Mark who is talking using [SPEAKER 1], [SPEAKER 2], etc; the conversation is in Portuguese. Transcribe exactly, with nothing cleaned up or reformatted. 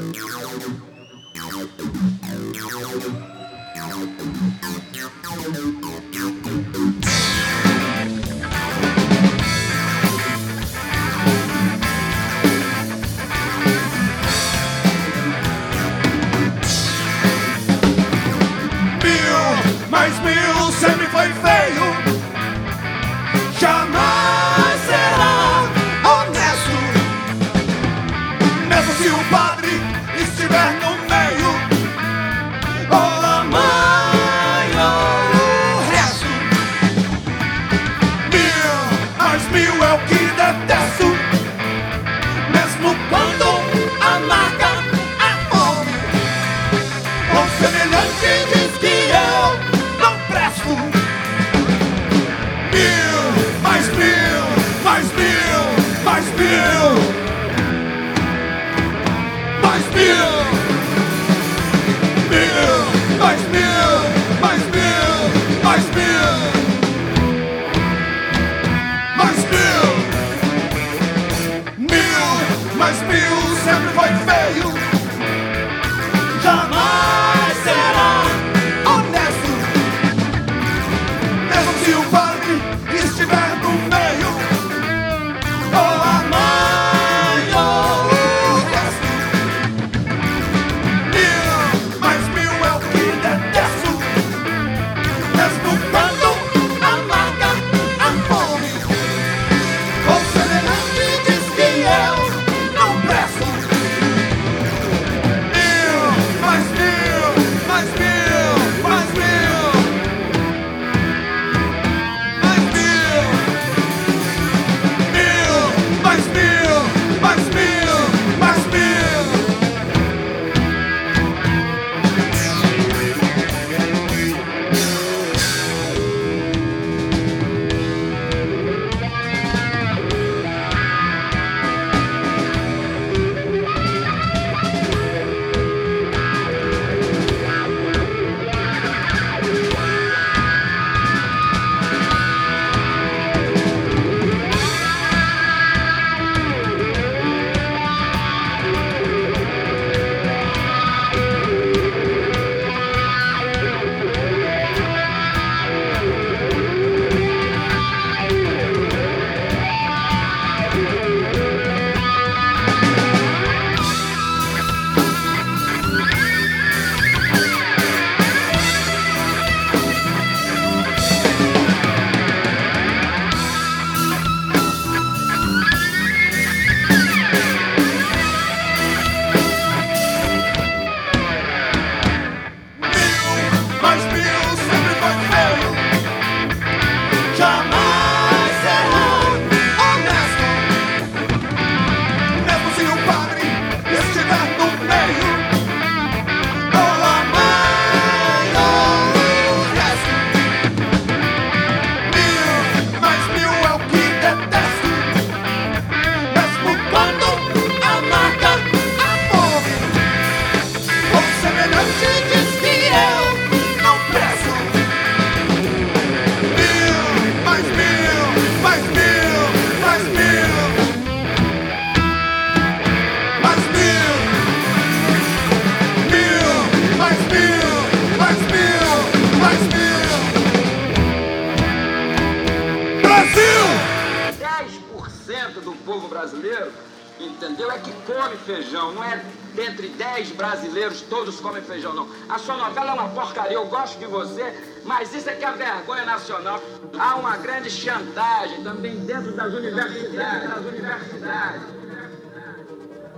[SPEAKER 1] brasileiro, entendeu? É que come feijão, não é dentre dez brasileiros todos comem feijão, não. A sua novela é uma porcaria, eu gosto de você, mas isso é que é a vergonha nacional. Há uma grande chantagem também dentro das universidades, das universidades.